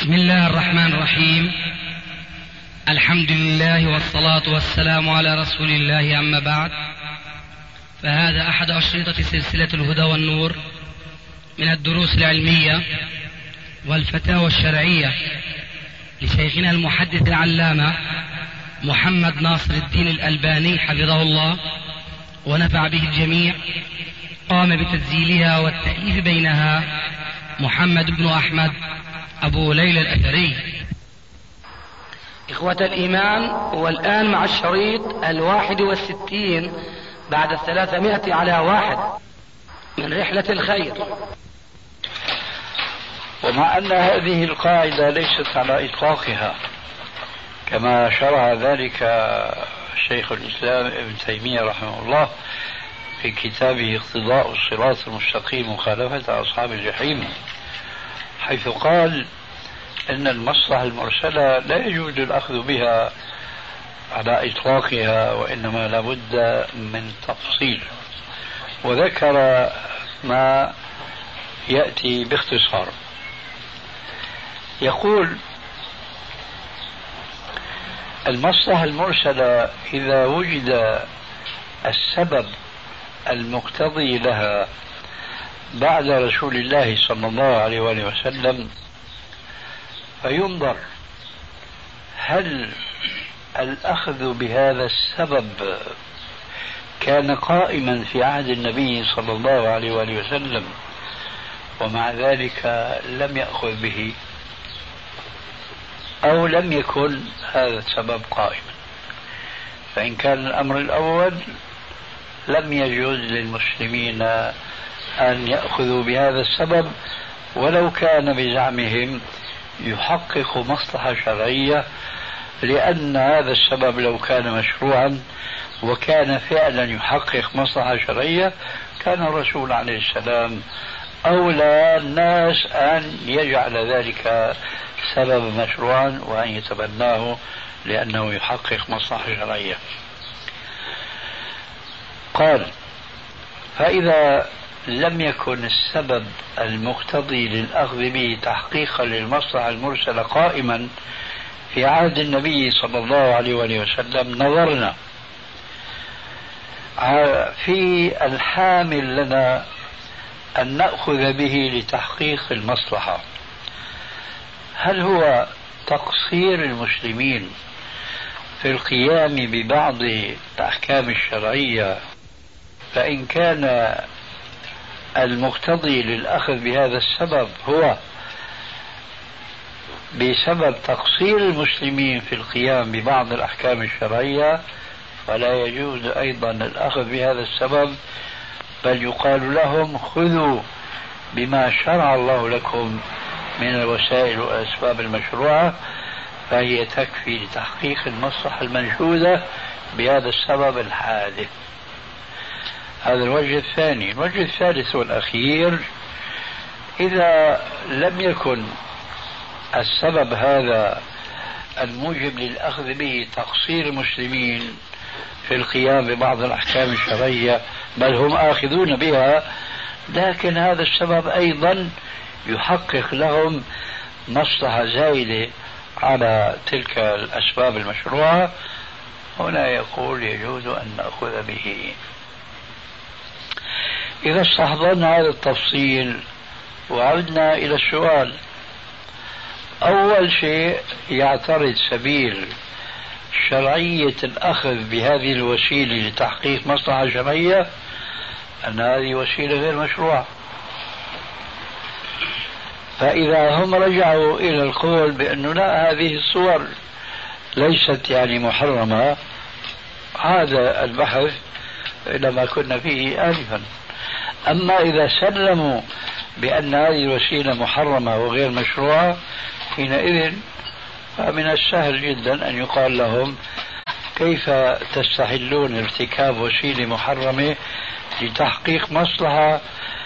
بسم الله الرحمن الرحيم. الحمد لله والصلاة والسلام على رسول الله، أما بعد، فهذا أحد أشرطة سلسلة الهدى والنور من الدروس العلمية والفتاوى الشرعية لشيخنا المحدث العلامة محمد ناصر الدين الألباني حفظه الله ونفع به الجميع. قام بتسجيلها والتأليف بينها محمد بن أحمد أبو ليلى الأثري. إخوة الإيمان، والآن مع الشريط 61 بعد 300 على 1 من رحلة الخير. ومع أن هذه القاعدة ليست على إطلاقها كما شرع ذلك شيخ الإسلام ابن تيمية رحمه الله في كتابه اقتضاء الصراط المستقيم مخالفة أصحاب الجحيم، حيث قال إن المصلحة المرسلة لا يجوز الأخذ بها على إطلاقها، وإنما لابد من تفصيل، وذكر ما يأتي باختصار. يقول: المصلحة المرسلة إذا وجد السبب المقتضي لها بعد رسول الله صلى الله عليه وآله وسلم، فينظر هل الأخذ بهذا السبب كان قائما في عهد النبي صلى الله عليه وآله وسلم ومع ذلك لم يأخذ به، أو لم يكن هذا السبب قائما. فإن كان الأمر الأول لم يجوز للمسلمين أن يأخذوا بهذا السبب ولو كان بزعمهم يحقق مصلحة شرعية، لأن هذا السبب لو كان مشروعا وكان فعلا يحقق مصلحة شرعية كان الرسول عليه السلام أولى الناس أن يجعل ذلك سبب مشروعا وأن يتبناه لأنه يحقق مصلحة شرعية. قال: فإذا لم يكن السبب المقتضي للأخذ به تحقيقا للمصلحة المرسلة قائما في عهد النبي صلى الله عليه وآله وسلم، نظرنا في الحامل لنا أن نأخذ به لتحقيق المصلحة، هل هو تقصير المسلمين في القيام ببعض الأحكام الشرعية، فإن كان المقتضي للأخذ بهذا السبب هو بسبب تقصير المسلمين في القيام ببعض الأحكام الشرعية فلا يجوز أيضا الأخذ بهذا السبب، بل يقال لهم خذوا بما شرع الله لكم من الوسائل والأسباب المشروعة، فهي تكفي لتحقيق المصلحة المنشودة بهذا السبب الحادث. هذا الوجه الثاني. الوجه الثالث والأخير: إذا لم يكن السبب هذا الموجب للأخذ به تقصير المسلمين في القيام ببعض الأحكام الشرعية، بل هم آخذون بها، لكن هذا السبب أيضا يحقق لهم مصلحة زائدة على تلك الأسباب المشروعة، هنا يقول يجوز أن نأخذ به. إذا استحضرنا هذا التفصيل وعدنا إلى السؤال، أول شيء يعترض سبيل شرعية الأخذ بهذه الوسيلة لتحقيق مصلحة شرعية أن هذه وسيلة غير مشروعة. فإذا هم رجعوا إلى القول بأنه لا، هذه الصور ليست محرمة، هذا البحث إلى ما كنا فيه آنفا. أما إذا سلموا بأن هذه الوسيلة محرمة وغير مشروعة، حينئذ فمن السهل جدا أن يقال لهم كيف تستحلون ارتكاب وسيلة محرمة لتحقيق مصلحة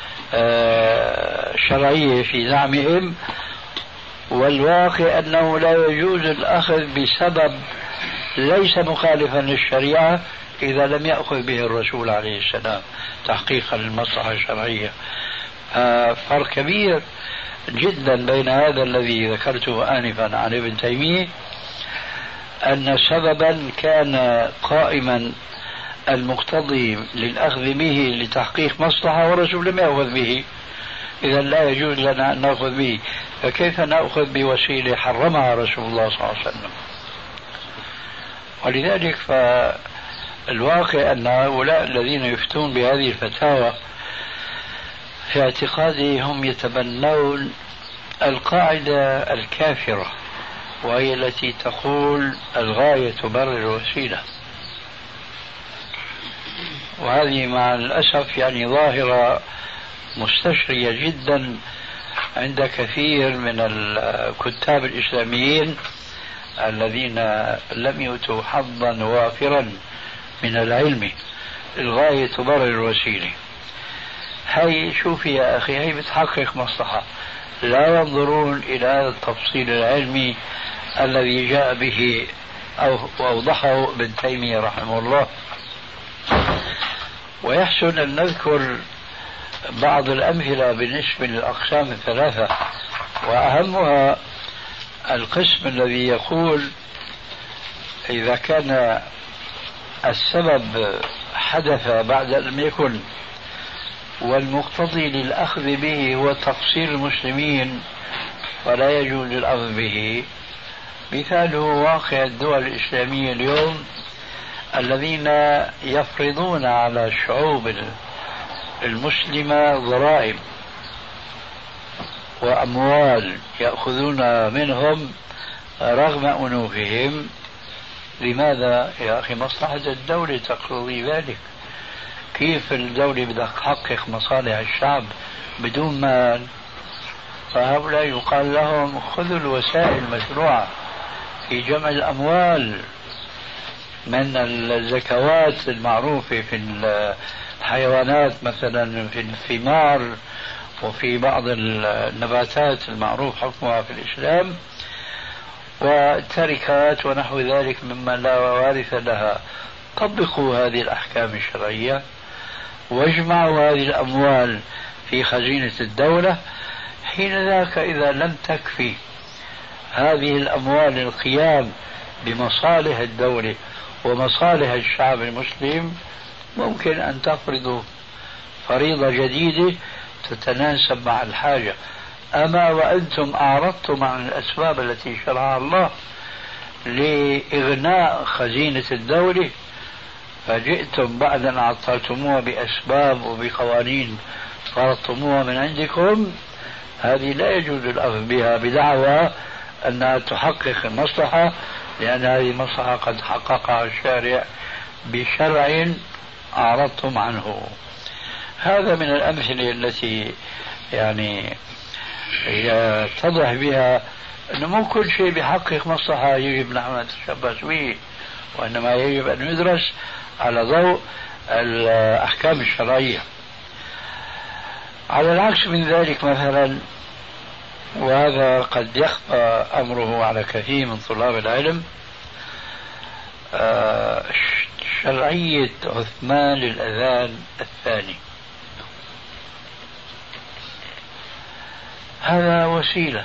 شرعية في زعمهم، والواقع أنه لا يجوز الأخذ بسبب ليس مخالفا للشريعة إذا لم يأخذ به الرسول عليه السلام تحقيقا للمصلحة الشرعية. فرق كبير جدا بين هذا الذي ذكرته آنفا عن ابن تيمية، أن سببا كان قائما المقتضي للأخذ به لتحقيق مصلحة والرسول لم يأخذ به، إذا لا يجوز لنا أن نأخذ به، فكيف نأخذ بوسيلة حرمها رسول الله صلى الله عليه وسلم؟ ولذلك فالواقع أن هؤلاء الذين يفتون بهذه الفتاوى في اعتقادي هم يتبنون القاعدة الكافرة، وهي التي تقول الغاية تبرر الوسيلة، وهذه مع الأسف يعني ظاهرة مستشرية جدا عند كثير من الكتاب الإسلاميين الذين لم يؤتوا حظا وافرا من العلم. الغاية تبرر الوسيلة، هي شوفي يا أخي هي بتحقق مصلحة، لا ينظرون إلى هذا التفصيل العلمي الذي جاء به أو أوضحه ابن تيمية رحمه الله. ويحسن أن نذكر بعض الأمثلة بالنسبة للأقسام الثلاثة، وأهمها القسم الذي يقول إذا كان السبب حدث بعد أن لم يكن والمقتضي للأخذ به هو تقصير المسلمين فلا يجوز الأخذ به. مثاله واقع الدول الإسلامية اليوم الذين يفرضون على الشعوب المسلمة ضرائب وأموال يأخذون منهم رغم أنوفهم. لماذا يا أخي؟ مصلحة الدولة تقتضي ذلك. كيف الدولة بدها تحقق مصالح الشعب بدون مال؟ فهؤلاء يقال لهم خذوا الوسائل المشروعة في جمع الأموال من الزكوات المعروفة في الحيوانات مثلا، في الثمار وفي بعض النباتات المعروف حكمها في الإسلام، والتركات ونحو ذلك مما لا وارث لها. طبقوا هذه الأحكام الشرعية واجمعوا هذه الأموال في خزينة الدولة. حين ذاك إذا لم تكفي هذه الأموال القيام بمصالح الدولة ومصالح الشعب المسلم، ممكن أن تفرضوا فريضة جديدة تتناسب مع الحاجة. أما وأنتم أعرضتم عن الأسباب التي شرعها الله لإغناء خزينة الدولة، فجئتم بعد أن عطلتموها بأسباب وبقوانين فرضتموها من عندكم، هذه لا يجوز الأخذ بها بدعوى أنها تحقق المصلحة، لأن هذه المصلحة قد حققها الشارع بشرع أعرضتم عنه. هذا من الأمثلة التي يعني يتضح بها أنه مو كل شيء بيحقق مصلحة يجب نحن نتشبث به، وإنما يجب أن يدرس على ضوء الأحكام الشرعية. على العكس من ذلك مثلا، وهذا قد يخفى أمره على كثير من طلاب العلم، شرعية عثمان للأذان الثاني. هذا وسيلة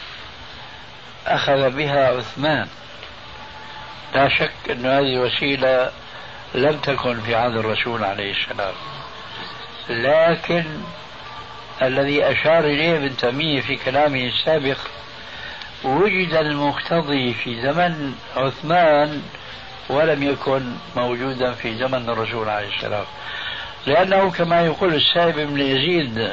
أخذ بها عثمان، لا شك أن هذه وسيلة لم تكن في عهد الرسول عليه السلام، لكن الذي أشار إليه ابن تيمية في كلامه السابق وجد المقتضي في زمن عثمان ولم يكن موجودا في زمن الرسول عليه السلام، لأنه كما يقول السائب بن يزيد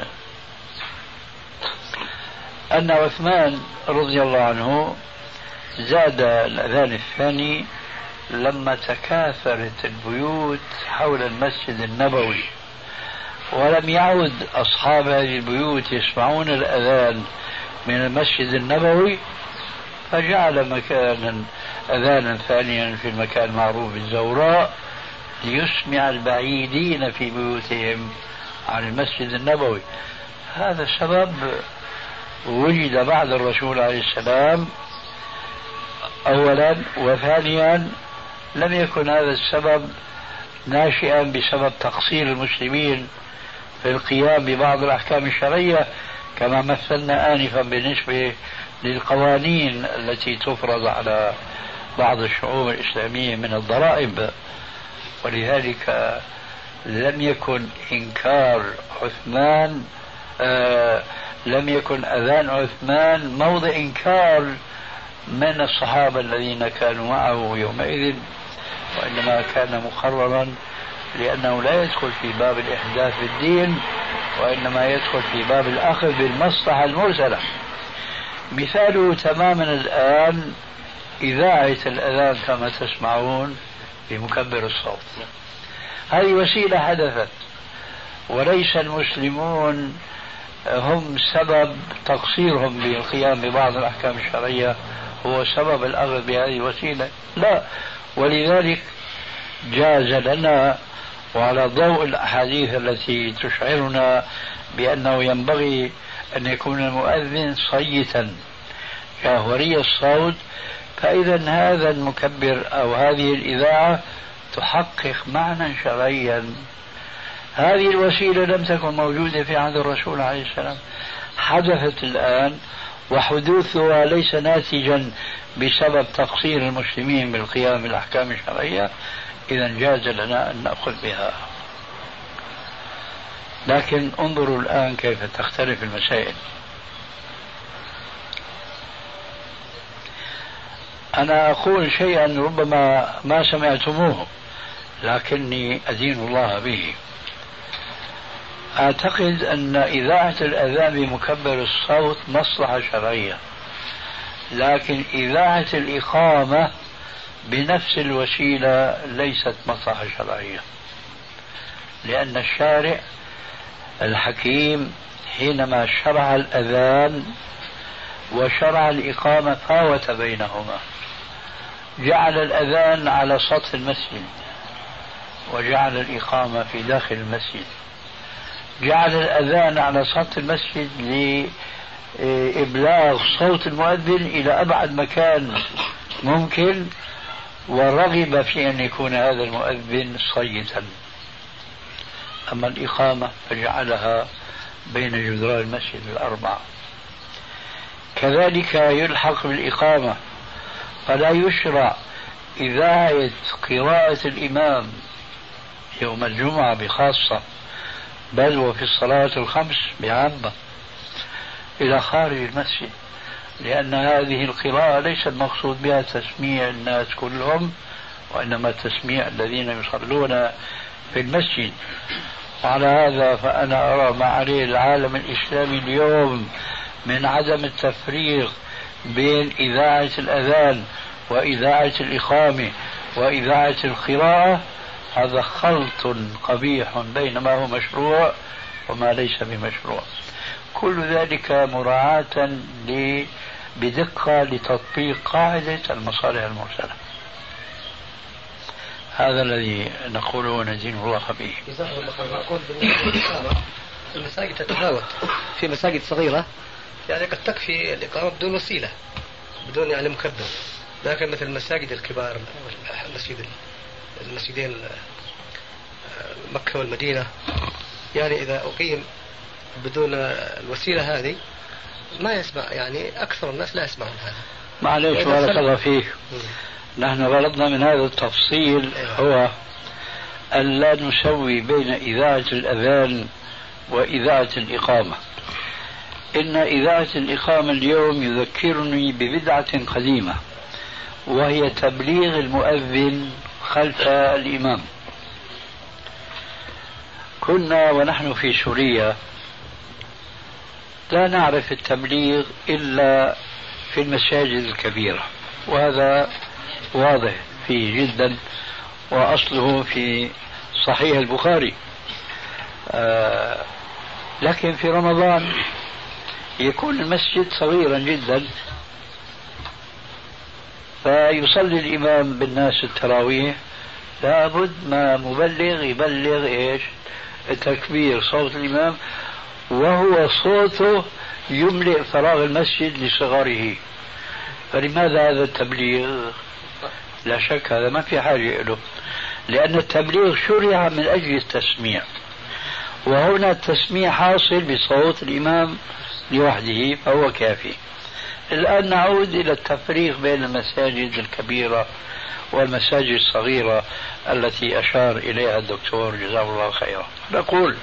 أن عثمان رضي الله عنه زاد الأذان الثاني لما تكاثرت البيوت حول المسجد النبوي، ولم يعد أصحاب هذه البيوت يسمعون الأذان من المسجد النبوي، فجعل مكانا أذانا ثانيا في المكان المعروف بالزوراء ليسمع البعيدين في بيوتهم عن المسجد النبوي. هذا سبب وجد بعد الرسول عليه السلام أولا، وثانيا لم يكن هذا السبب ناشئا بسبب تقصير المسلمين في القيام ببعض الأحكام الشرعية، كما مثلنا آنفا بالنسبة للقوانين التي تفرض على بعض الشعوب الإسلامية من الضرائب. ولذلك لم يكن إنكار عثمان لم يكن أذان عثمان موضع إنكار من الصحابة الذين كانوا معه يومئذ، وإنما كان مقررا لأنه لا يدخل في باب الإحداث في الدين، وإنما يدخل في باب الأخذ بالمصلحة المرسلة. مثاله تماما الآن إذاعة الأذان كما تسمعون بمكبر الصوت، هذه وسيلة حدثت، وليس المسلمون هم سبب تقصيرهم بالقيام ببعض الأحكام الشرعية هو سبب الأخذ بهذه الوسيلة، لا. ولذلك جاز لنا، وعلى ضوء الأحاديث التي تشعرنا بأنه ينبغي أن يكون المؤذن صيتا جاهوري الصوت، فإذا هذا المكبر أو هذه الإذاعة تحقق معنى شرعيا. هذه الوسيلة لم تكن موجودة في عهد الرسول عليه السلام، حدثت الآن، وحدوثها ليس ناتجا بسبب تقصير المسلمين بالقيام بالأحكام الشرعية، إذا جاز لنا أن نأخذ بها. لكن انظروا الآن كيف تختلف المسائل. أنا أقول شيئا ربما ما سمعتموه لكني أدين الله به. أعتقد أن إذاعة الأذان بمكبر الصوت مصلحة شرعية، لكن إذاعة الإقامة بنفس الوسيلة ليست مصلحة شرعية، لأن الشارع الحكيم حينما شرع الأذان وشرع الإقامة فاوت بينهما، جعل الأذان على سطح المسجد وجعل الإقامة في داخل المسجد، جعل الأذان على سطح المسجد لإبلاغ صوت المؤذن إلى أبعد مكان ممكن، ورغب في أن يكون هذا المؤذن صيتا. أما الإقامة فجعلها بين جدران المسجد الأربعة. كذلك يلحق بالإقامة، فلا يشرع إذاعة قراءة الإمام يوم الجمعة بخاصة، بل وفي الصلاة الخمس بعامة إلى خارج المسجد، لأن هذه القراءة ليس المقصود بها تسميع الناس كلهم، وإنما تسميع الذين يصلون في المسجد. وعلى هذا فأنا أرى ما عليه العالم الإسلامي اليوم من عدم التفريق بين إذاعة الأذان وإذاعة الإقامة وإذاعة القراءة، هذا خلط قبيح بين ما هو مشروع وما ليس بمشروع. كل ذلك مراعاة بدقة لتطبيق قاعدة المصالح المرسلة. هذا الذي نقوله وندين الله به. نقول المساجد تتفاوت، في مساجد صغيرة يعني قد تكفي الإقامة بدون وسيلة، بدون يعني مكبر، لكن مثل المساجد الكبار، المسجدين مكة والمدينة، يعني إذا أقيم بدون الوسيلة هذه ما يسمع، يعني أكثر الناس لا يسمعون هذا. معليش بارك الله فيك، نحن غرضنا من هذا التفصيل هو أن لا نسوي بين إذاعة الأذان وإذاعة الإقامة. إن إذاعة الإقامة اليوم يذكرني ببدعة قديمة، وهي تبليغ المؤذن خلف الإمام. كنا ونحن في سوريا لا نعرف التبليغ إلا في المساجد الكبيرة، وهذا واضح فيه جدا، وأصله في صحيح البخاري. لكن في رمضان يكون المسجد صغيرا جدا، فيصلي الإمام بالناس التراويح، لابد ما مبلغ يبلغ إيش؟ التكبير، صوت الإمام، وهو صوته يملئ فراغ المسجد لصغاره. فلماذا هذا التبليغ؟ لا شك هذا ما في حاجة له، لأن التبليغ شرع من أجل التسميع، وهنا التسميع حاصل بصوت الإمام لوحده فهو كافي. الآن نعود إلى التفريق بين المساجد الكبيرة والمساجد الصغيرة التي أشار إليها الدكتور جزاه الله خيرا. نقول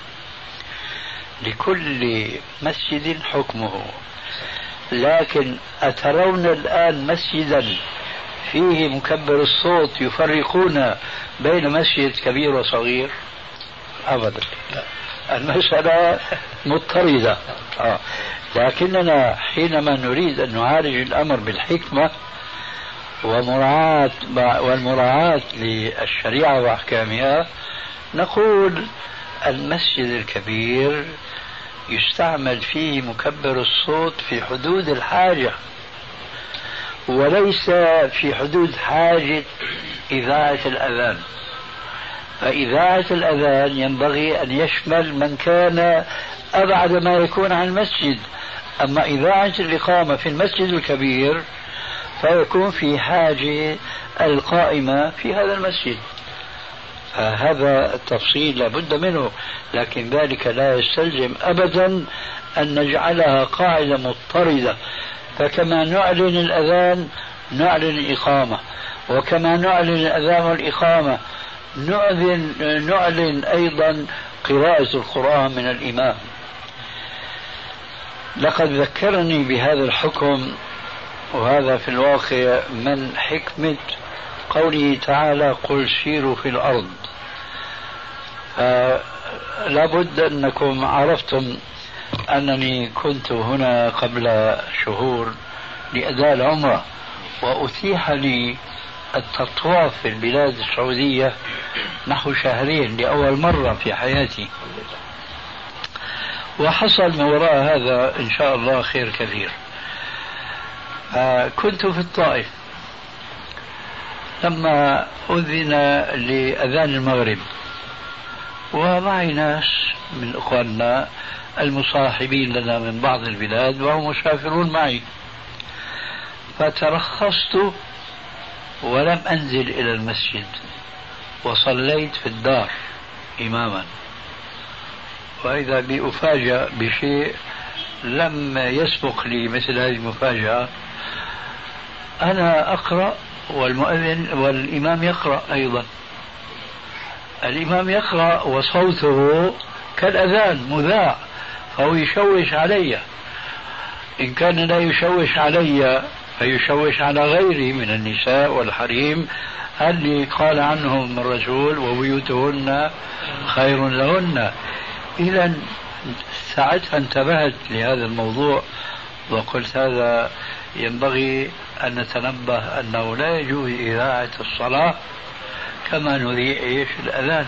لكل مسجد حكمه، لكن أترون الآن مسجدا فيه مكبر الصوت يفرقون بين مسجد كبير وصغير؟ أبدا، المسألة مضطردة. لكننا حينما نريد أن نعالج الأمر بالحكمة والمراعاة للشريعة وأحكامها، نقول المسجد الكبير يستعمل فيه مكبر الصوت في حدود الحاجة، وليس في حدود حاجة إذاعة الأذان. فإذاعة الأذان ينبغي أن يشمل من كان أبعد ما يكون عن المسجد، أما إذاعة الإقامة في المسجد الكبير فيكون في حاجة القائمة في هذا المسجد. فهذا التفصيل لابد منه، لكن ذلك لا يستلزم أبدا أن نجعلها قاعدة مضطردة. فكما نعلن الأذان نعلن الإقامة، وكما نعلن الأذان والإقامة نعلن أيضا قراءة القرآن من الإمام. لقد ذكرني بهذا الحكم، وهذا في الواقع من حكمة قوله تعالى قل سيروا في الأرض. لابد أنكم عرفتم أنني كنت هنا قبل شهور لأداء العمرة، وأتيح لي التطواف في البلاد السعودية نحو شهرين لأول مرة في حياتي، وحصل من وراء هذا إن شاء الله خير كثير. كنت في الطائف لما أذن لأذان المغرب، ومعي ناس من إخواننا المصاحبين لنا من بعض البلاد وهم مسافرون معي، فترخصت ولم أنزل إلى المسجد، وصليت في الدار إماما. وإذا بأفاجأ بشيء لم يسبق لي مثل هذه المفاجأة، أنا أقرأ والمؤذن والإمام يقرأ أيضا. الإمام يقرأ وصوته كالأذان مذاع، فهو يشوش علي. إن كان لا يشوش علي فيشوش على غيري من النساء والحريم اللي قال عنهم الرسول وبيوتهن خير لهن. إذا ساعتها انتبهت لهذا الموضوع وقلت هذا ينبغي أن نتنبه أنه لا يجوز إذاعة الصلاة كما نذيع الأذان.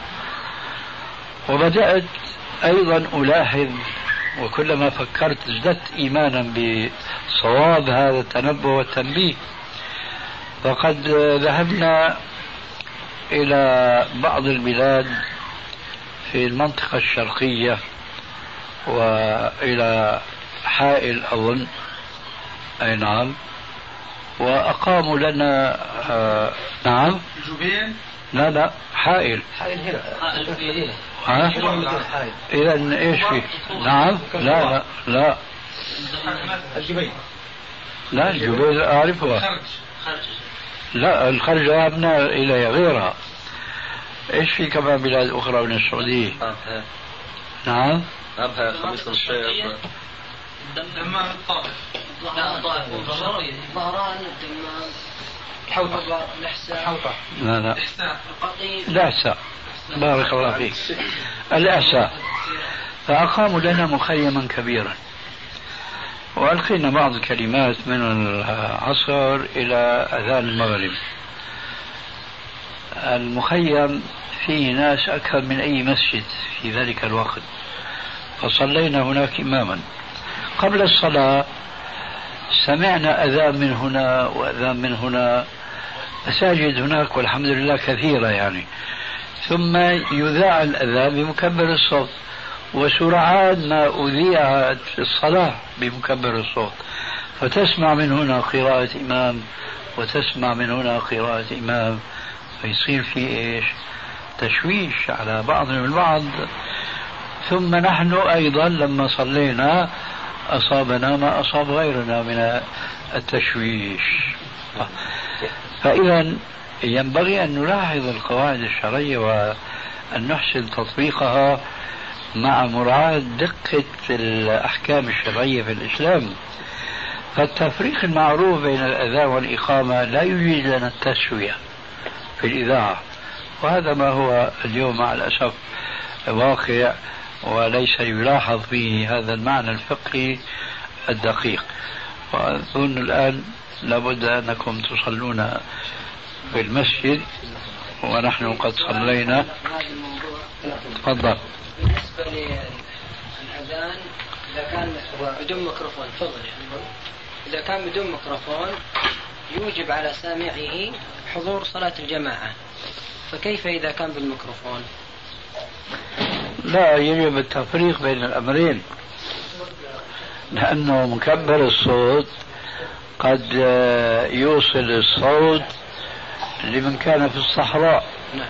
وبدأت أيضا ألاحظ، وكلما فكرت ازددت إيمانا بصواب هذا التنبه والتنبيه. فقد ذهبنا إلى بعض البلاد في المنطقة الشرقية وإلى حائل أظن، أي نعم، وأقاموا لنا نعم جبين، لا حائل هنا المدينة. إذا إيش فيه؟ نعم لا الجبين، لا الجبين أعرفها. لا الخرج ذهبنا إلى غيرها. إيش في كمان بلاد أخرى من السعودية؟ نعم أبها خميس الشيخ، دمام الطائف، ظهران، الدمام، حوطة، الإحساء، لا القطيف، الإحساء، بارك الله فيك، الإحساء. فأقاموا لنا مخيما كبيرا، وألقينا بعض الكلمات من العصر إلى أذان المغرب. المخيم فيه ناس أكثر من أي مسجد في ذلك الوقت، فصلينا هناك إماما. قبل الصلاة سمعنا أذان من هنا وأذان من هنا، مساجد هناك والحمد لله كثيرة يعني. ثم يذاع الأذان بمكبر الصوت، وسرعان ما أذيعت الصلاة بمكبر الصوت، فتسمع من هنا قراءة إمام وتسمع من هنا قراءة إمام، فيصير في إيش؟ تشويش على بعضنا البعض. ثم نحن أيضا لما صلينا أصابنا ما أصاب غيرنا من التشويش. فإذا ينبغي أن نلاحظ القواعد الشرعية وأن نحسن تطبيقها مع مراعاة دقة الأحكام الشرعية في الإسلام. فالتفريق المعروف بين الأذان والإقامة لا يوجد لنا التسوية في الإذاعة، وهذا ما هو اليوم مع الأسف واقع، وليس يلاحظ فيه هذا المعنى الفقهي الدقيق. وأظن الآن لابد أنكم تصلون في المسجد ونحن قد صلينا. هذا الموضوع تفضل. بالنسبة للأذان إذا كان بدون ميكروفون، تفضل يعني. إذا كان بدون ميكروفون يوجب على سامعه حضور صلاة الجماعة، فكيف إذا كان بالميكروفون؟ لا، يجب التفريق بين الأمرين، لأنه مكبر الصوت قد يوصل الصوت لمن كان في الصحراء.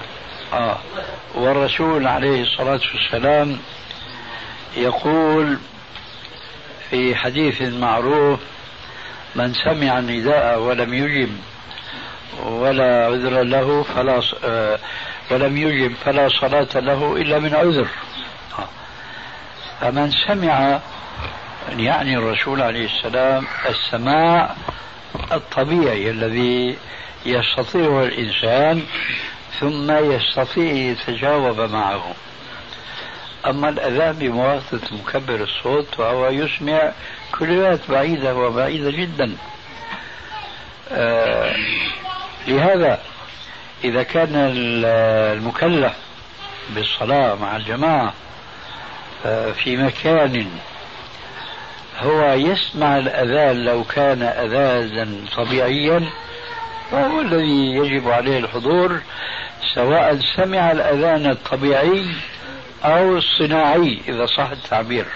والرسول عليه الصلاة والسلام يقول في حديث معروف: من سمع النداء ولم يجب ولا عذر له فلا صلاة له إلا من عذر. فمن سمع، يعني الرسول عليه السلام، السماع الطبيعي الذي يستطيعه الإنسان ثم يستطيع يتجاوب معه. أما الأذان بمواسطة مكبر الصوت وهو يسمع كلمات بعيدة وبعيدة جدا. لهذا إذا كان المكلف بالصلاة مع الجماعة في مكان هو يسمع الأذان لو كان أذانا طبيعيا فهو الذي يجب عليه الحضور، سواء سمع الأذان الطبيعي أو الصناعي إذا صح التعبير.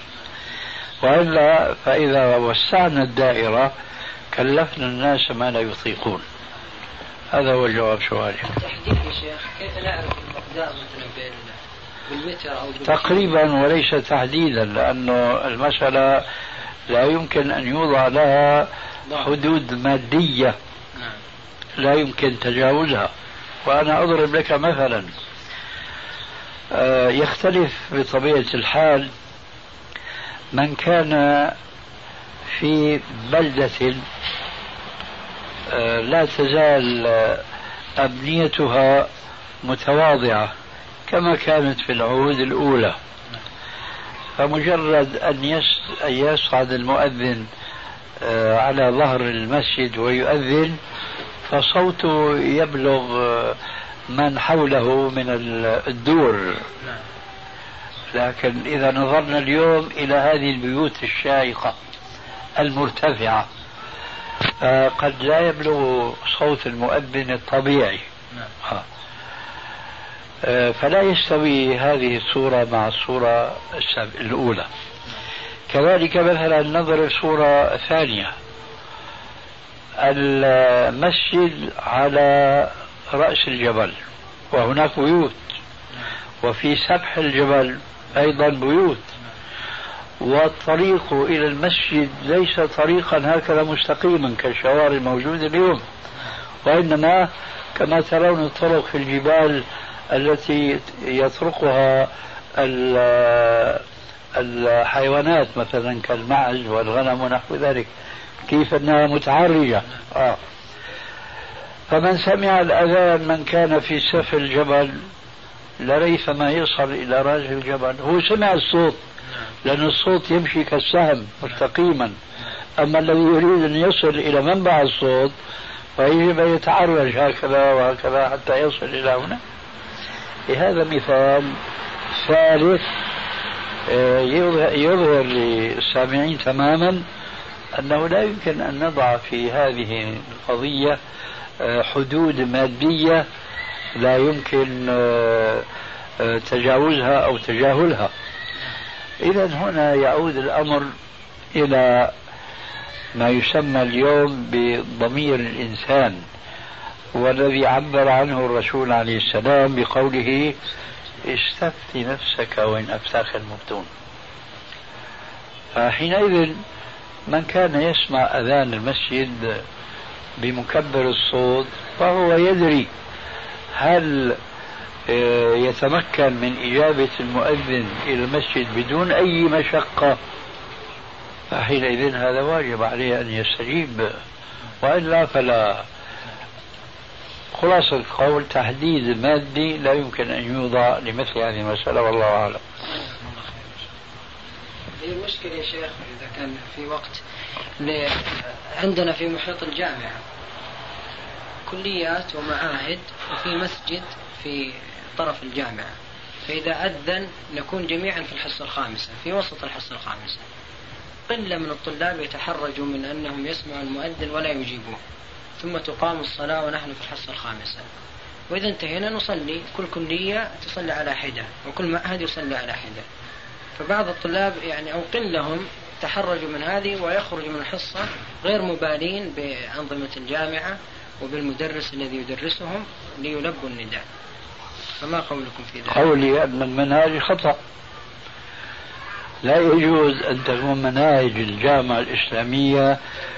وإلا فإذا وسعنا الدائرة كلفنا الناس ما لا يطيقون. هذا هو الجواب سؤالي. تحديد يا شيخ، كيف نعرف المقدار مثلا بالمتر أو تقريبا، وليس تحديدا، لأنه المسألة لا يمكن أن يوضع لها حدود مادية لا يمكن تجاوزها. وأنا أضرب لك مثلا يختلف بطبيعة الحال من كان في بلدة لا تزال أبنيتها متواضعة كما كانت في العهود الأولى، فمجرد أن يصعد المؤذن على ظهر المسجد ويؤذن فصوته يبلغ من حوله من الدور. لكن إذا نظرنا اليوم إلى هذه البيوت الشائقة المرتفعة قد لا يبلغ صوت المؤذن الطبيعي، فلا يستوي هذه الصورة مع الصورة الأولى. كذلك مثلا نضرب صورة ثانية: المسجد على رأس الجبل وهناك بيوت، وفي سفح الجبل أيضا بيوت، والطريق إلى المسجد ليس طريقا هكذا مستقيما كالشوارع الموجودة اليوم، وإنما كما ترون الطرق في الجبال التي يطرقها الحيوانات مثلا كالمعز والغنم ونحو ذلك، كيف أنها متعرجة. فمن سمع الأذان من كان في سفح الجبل لريثما يصل إلى راس الجبل، هو سمع الصوت لأن الصوت يمشي كالسهم مستقيما، أما الذي يريد أن يصل إلى منبع الصوت فيجب أن يتعرج هكذا وهكذا حتى يصل إلى هنا. هذا مثال ثالث يظهر للسامعين تماما أنه لا يمكن أن نضع في هذه القضية حدود مادية لا يمكن تجاوزها أو تجاهلها. إذن هنا يعود الأمر إلى ما يسمى اليوم بضمير الإنسان، والذي عبر عنه الرسول عليه السلام بقوله: استفتي نفسك وإن أفتاك المفتون. فحينئذ من كان يسمع أذان المسجد بمكبر الصوت فهو يدري هل يتمكن من إجابة المؤذن إلى المسجد بدون أي مشقة، فحينئذ هذا واجب عليه أن يستجيب، وإلا فلا. خلاصة القول تحديد مادي لا يمكن أن يوضع لمثل هذه المسألة، والله أعلم. هي المشكلة يا شيخ إذا كان في وقت عندنا في محيط الجامعة كليات ومعاهد وفي مسجد في طرف الجامعة، فإذا أذن نكون جميعا في الحصة الخامسة في وسط الحصة الخامسة، قلة من الطلاب يتحرجوا من أنهم يسمعوا المؤذن ولا يجيبوه، ثم تقام الصلاة ونحن في الحصة الخامسة، وإذا انتهينا نصلي، كل كلية تصلي على حدة وكل معهد يصلي على حدة. فبعض الطلاب يعني أو قلهم تحرجوا من هذه ويخرج من الحصة غير مبالين بأنظمة الجامعة وبالمدرس الذي يدرسهم ليلبوا النداء. فما قولكم في ذلك؟ قولي أن المنهاج خطأ، لا يجوز أن تكون مناهج الجامعة الإسلامية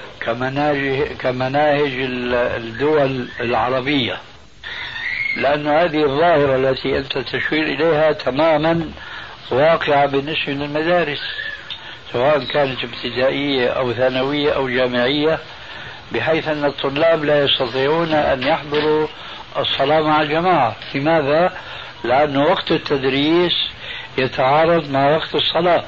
كمناهج الدول العربية، لأن هذه الظاهرة التي أنت تشير إليها تماما واقعة بالنسبة للمدارس، سواء كانت ابتدائية أو ثانوية أو جامعية، بحيث أن الطلاب لا يستطيعون أن يحضروا الصلاة مع الجماعة. لماذا؟ لأن وقت التدريس يتعارض مع وقت الصلاة،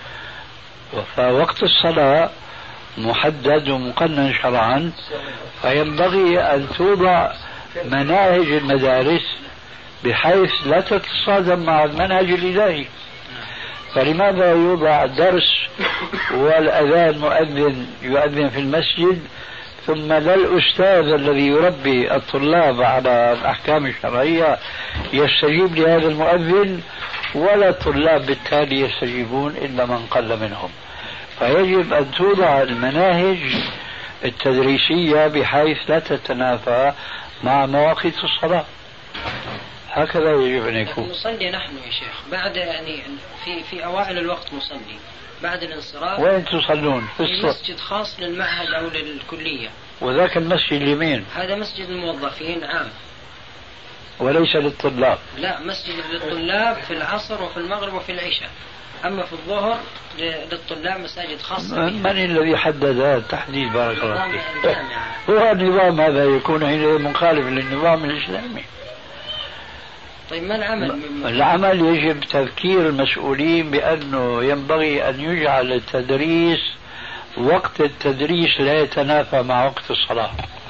فوقت الصلاة محدد ومقنن شرعا، فينبغي أن توضع مناهج المدارس بحيث لا تتصادم مع المنهج الإلهي. فلماذا يوضع الدرس والأذان مؤذن يؤذن في المسجد، ثم لا الأستاذ الذي يربي الطلاب على الأحكام الشرعية يستجيب لهذا المؤذن، ولا الطلاب بالتالي يستجيبون إلا من قل منهم. فيجب أن توضع المناهج التدريسية بحيث لا تتنافى مع مواقيت الصلاة، هكذا يجب أن يكون. نصلي نحن يا شيخ بعد يعني في أوائل الوقت نصلي، بعد الانصراف وين تصلون؟ في مسجد خاص للمعهد أو للكلية. وذاك المسجد اليمين هذا مسجد الموظفين عام وليس للطلاب. لا، مسجد للطلاب في العصر وفي المغرب وفي العشاء، أما في الظهر للطلاب مساجد خاصة. من الذي حدد هذا التحديد؟ بارك الله فيك. هو النظام هذا يكون حينئذ مخالف للنظام الإسلامي. طيب ما العمل؟ العمل يجب تذكير المسؤولين بأنه ينبغي أن يجعل التدريس وقت التدريس لا يتنافى مع وقت الصلاة.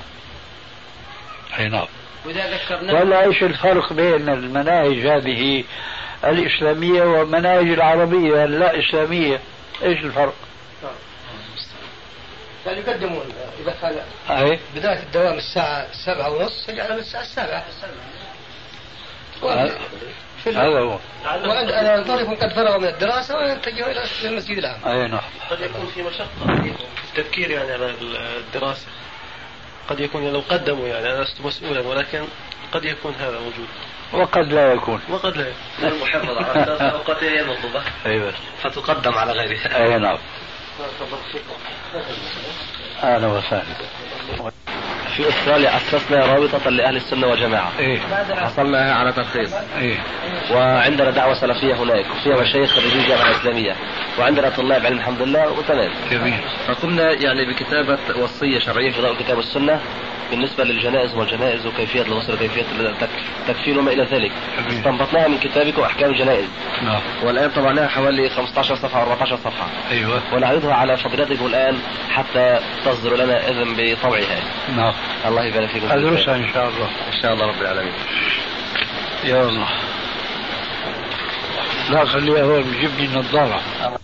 أي نعم. ولا إيش الفرق بين المناهج هذه الإسلامية والمناهج العربية لا إسلامية؟ إيش الفرق؟ يعني يقدمون إذا كان بداية الدوام الساعة 7:30 يجعلها من الساعة 7. هذا هو. وأن طالب قد فرغ من الدراسة ويتجه إلى المسجد العام. أي نعم. قد يكون في مشقة في التفكير يعني على الدراسة، قد يكون لو قدموا يعني أنا لست مسؤولا، ولكن قد يكون هذا موجود وقد لا يكون. وقد لا يكون. المحافظة على أوقاتها المطلوبة فتقدم على غيرها. أي نعم. أهلا وسهلا. في أستراليا أسسنا رابطة لأهل السنة والجماعة. حصلنا على ترخيص. وعندنا دعوة سلفية هناك وفيها مشايخ خريجي الجامعة الإسلامية، وعندنا طلاب علم الحمد لله وتمام. جميل. فقمنا يعني بكتابة وصية شرعية في ضوء كتاب السنة بالنسبة للجنائز والجنائز وكيفية الغسل وكيفية التكفين وما إلى ذلك. استنبطناها من كتابكم أحكام الجنائز. والآن طبعناها حوالي 15 صفحة أو 14 صفحة. ونعرضها على فضيلتكم الآن حتى تصدر لنا إذن بطبعها. الله يبارك فيكم. أدرسها إن شاء الله. إن شاء الله رب العالمين. يا الله. لا خليها هون بجيب لي نظارة.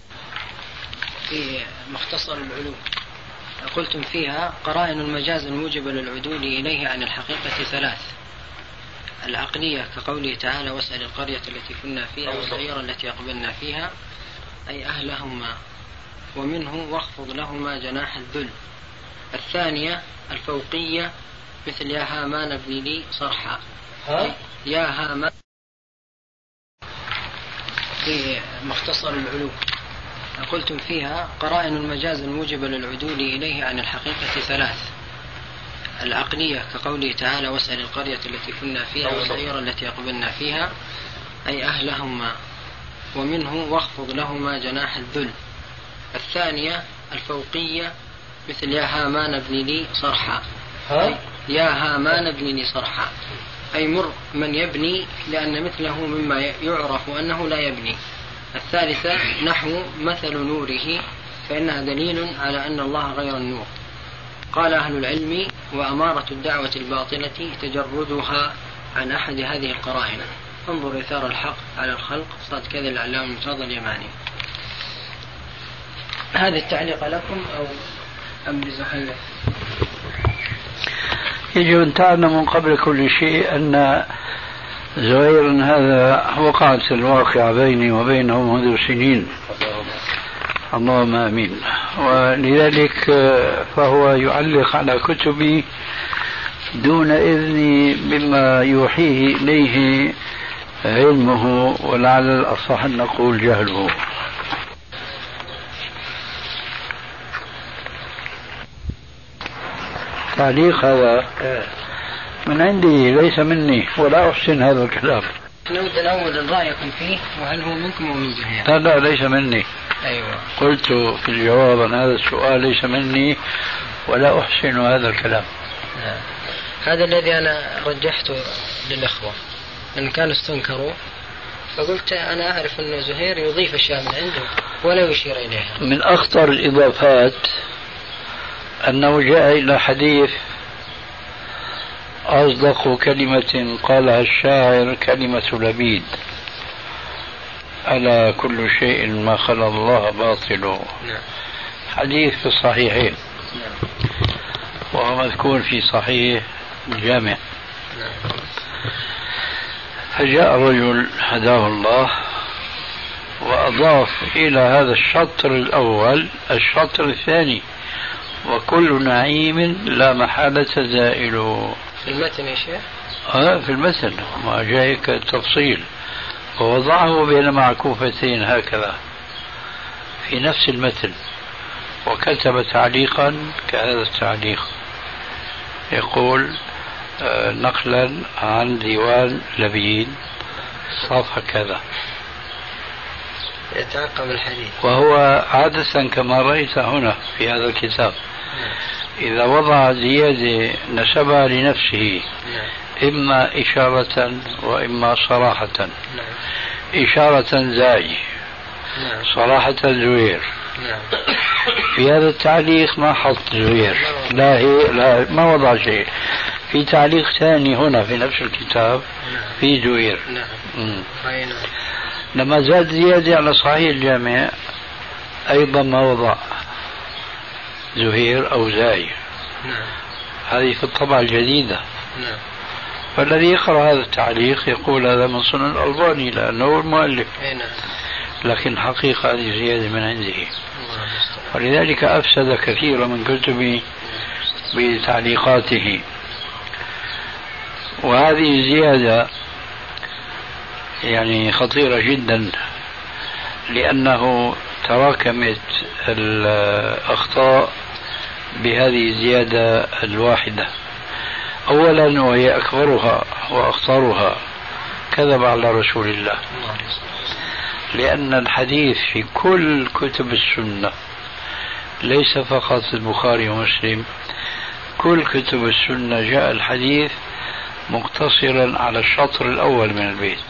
في مختصر العلوم قلتم فيها قرائن المجاز الموجبة للعدول إليه عن الحقيقة 3: العقلية كقوله تعالى واسأل القرية التي كنا فيها والعير التي أقبلنا فيها أي أهلهما ومنه واخفض لهما جناح الذل. الثانية الفوقية مثل يا هامان ابن لي صرحا. يا هامان في مختصر العلوم قلتم فيها قرائن المجاز الموجبة للعدول إليه عن الحقيقة 3: العقلية كقوله تعالى واسأل القرية التي كنا فيها والعير التي أقبلنا فيها أي أهلهما، ومنه واخفض لهما جناح الذل. الثانية الفوقية مثل يا هامان ابن لي صرحا، يا هامان ابن لي صرحا أي مر من يبني لأن مثله مما يعرف أنه لا يبني. الثالثة نحو مثل نوره فإنها دليل على أن الله غير النور. قال أهل العلم وأمارة الدعوة الباطلة تجردها عن أحد هذه القرائن. انظر إثار الحق على الخلق صاد كذا العلام المرتضى اليماني. هذا التعليق لكم أو أم لزحية؟ يجب أن تعلم من قبل كل شيء أن زهير هذا وقعت الواقع بيني وبينه منذ سنين، اللهم آمين، ولذلك فهو يعلق على كتبي دون إذني بما يوحيه إليه علمه، ولعل الأصح أن نقول جهله. تعليق هذا من عندي ليس مني ولا أحسن هذا الكلام. نود الأول رأيكم فيه وهل هو منكم ومن زهير؟ لا ليس مني. أيوة. قلت في الجواب عن هذا السؤال ليس مني ولا أحسن هذا الكلام. هذا الذي أنا رجحته للأخوة أن كانوا استنكروا، فقلت أنا أعرف أن زهير يضيف أشياء من عنده ولا يشير إليها. من أخطر الإضافات أنه جاء إلى حديث أصدق كلمة قالها الشاعر كلمة لبيد ألا كل شيء ما خلا الله باطل. حديث في الصحيحين وهو مذكور في صحيح الجامع. فجاء رجل هداه الله وأضاف إلى هذا الشطر الأول الشطر الثاني وكل نعيم لا محالة زائل. في المتن يا شيخ؟ في المتن ما جاءك التفصيل، ووضعه بين معكوفتين هكذا في نفس المتن، وكتب تعليقا كهذا التعليق يقول نقلا عن ديوان لبيد صفحة كذا، يتعقب الحديث. وهو عادة كما رأيت هنا في هذا الكتاب إذا وضع زيادة نسبها لنفسه إما إشارة وإما صراحة. إشارة زاي، صراحة زوير. في هذا التعليق ما حط زوير، لا ما وضع شيء. في تعليق ثاني هنا في نفس الكتاب في زوير. لما زاد زيادة على صحيح الجامع أيضا ما وضع زهير أو زاي. هذه في الطبعة الجديدة. فالذي يقرأ هذا التعليق يقول هذا من صنع الألباني لأنه هو المؤلف، لكن حقيقة هذه زيادة من عنده، ولذلك أفسد كثيرا من كتبي بتعليقاته. وهذه زيادة يعني خطيرة جدا لأنه تراكمت الأخطاء بهذه الزيادة الواحدة. أولا وهي أكبرها وأخطرها كذب على رسول الله، لأن الحديث في كل كتب السنة ليس فقط البخاري ومسلم، كل كتب السنة جاء الحديث مقتصرا على الشطر الأول من البيت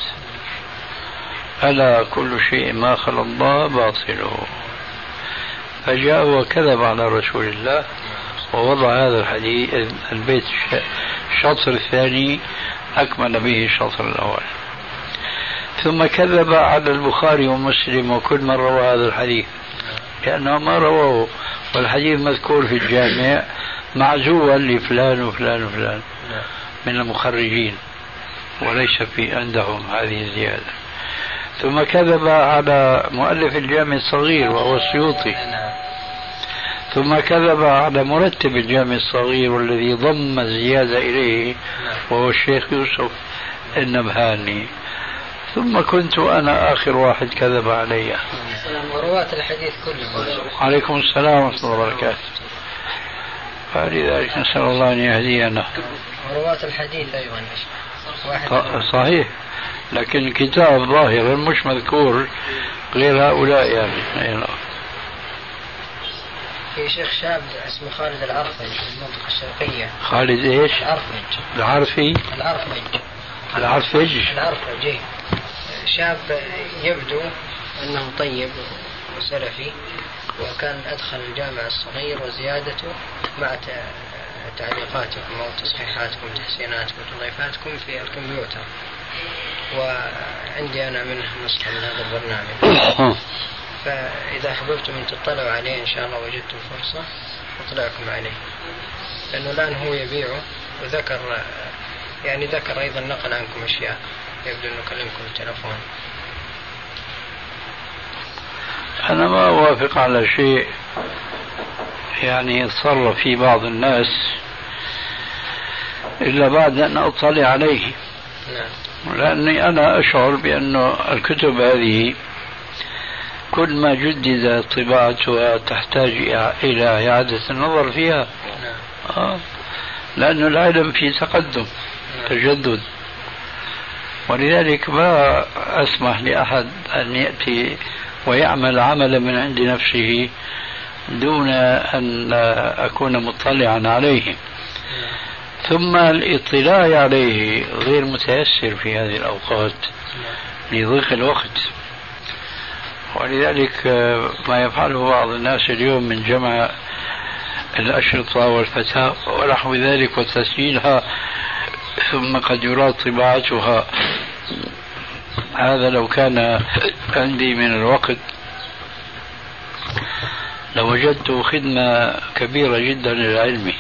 ألا كل شيء ما خلا الله باطل. فجاء وكذب على رسول الله ووضع هذا الحديث البيت الشطر الثاني أكمل به الشطر الأول، ثم كذب على البخاري ومسلم وكل من روى هذا الحديث لأنه ما رواه، والحديث مذكور في الجامع معزوا لفلان وفلان وفلان من المخرجين وليس في عندهم هذه الزيادة. ثم كذب على مؤلف الجامع الصغير وهو السيوطي، ثم كذب على مرتب الجامع الصغير والذي ضم الزيادة إليه وهو الشيخ يوسف النبهاني. ثم كنت أنا آخر واحد كذب علي. ورواة الحديث كلهم. عليكم السلام ورحمة الله وبركاته. فلذلك نسأل الله أن يهدينا. ورواة الحديث أيضا صحيح، لكن الكتاب ظاهرا مش مذكور غير هؤلاء يعني. في شيخ شاب اسمه خالد العرفج في المنطقة الشرقية. خالد ايش؟ العرفج. العرفج. شاب يبدو أنه طيب وسلفي، وكان أدخل الجامع الصغير وزيادته مع تعليقاتكم أو تصحيحاتكم وتحسيناتكم وتضيفاتكم في الكمبيوتر، وعندي أنا منه نسخة من هذا البرنامج، فإذا حببتم أن تطلعوا عليه إن شاء الله وجدتم فرصة اطلعكم عليه، لأنه الآن هو يبيعه، وذكر أيضا نقل عنكم أشياء يبدو أنه كلمكم التلفون. أنا ما أوافق على شيء يعني يتصرف في بعض الناس إلا بعد أن أطلع عليه. لأني أنا أشعر بأن الكتب هذه كل ما جدد طباعتها تحتاج إلى إعادة النظر فيها، لأن العلم في تقدم تجدد، ولذلك ما أسمح لأحد أن يأتي ويعمل عملا من عند نفسه دون أن أكون مطلعا عليه. ثم الاطلاع عليه غير متيسر في هذه الأوقات لضيق الوقت، ولذلك ما يفعله بعض الناس اليوم من جمع الأشرطة والفتاوى ونحو ذلك وتسجيلها ثم قد يراد طباعتها، هذا لو كان عندي من الوقت لوجدت خدمة كبيرة جدا للعلم،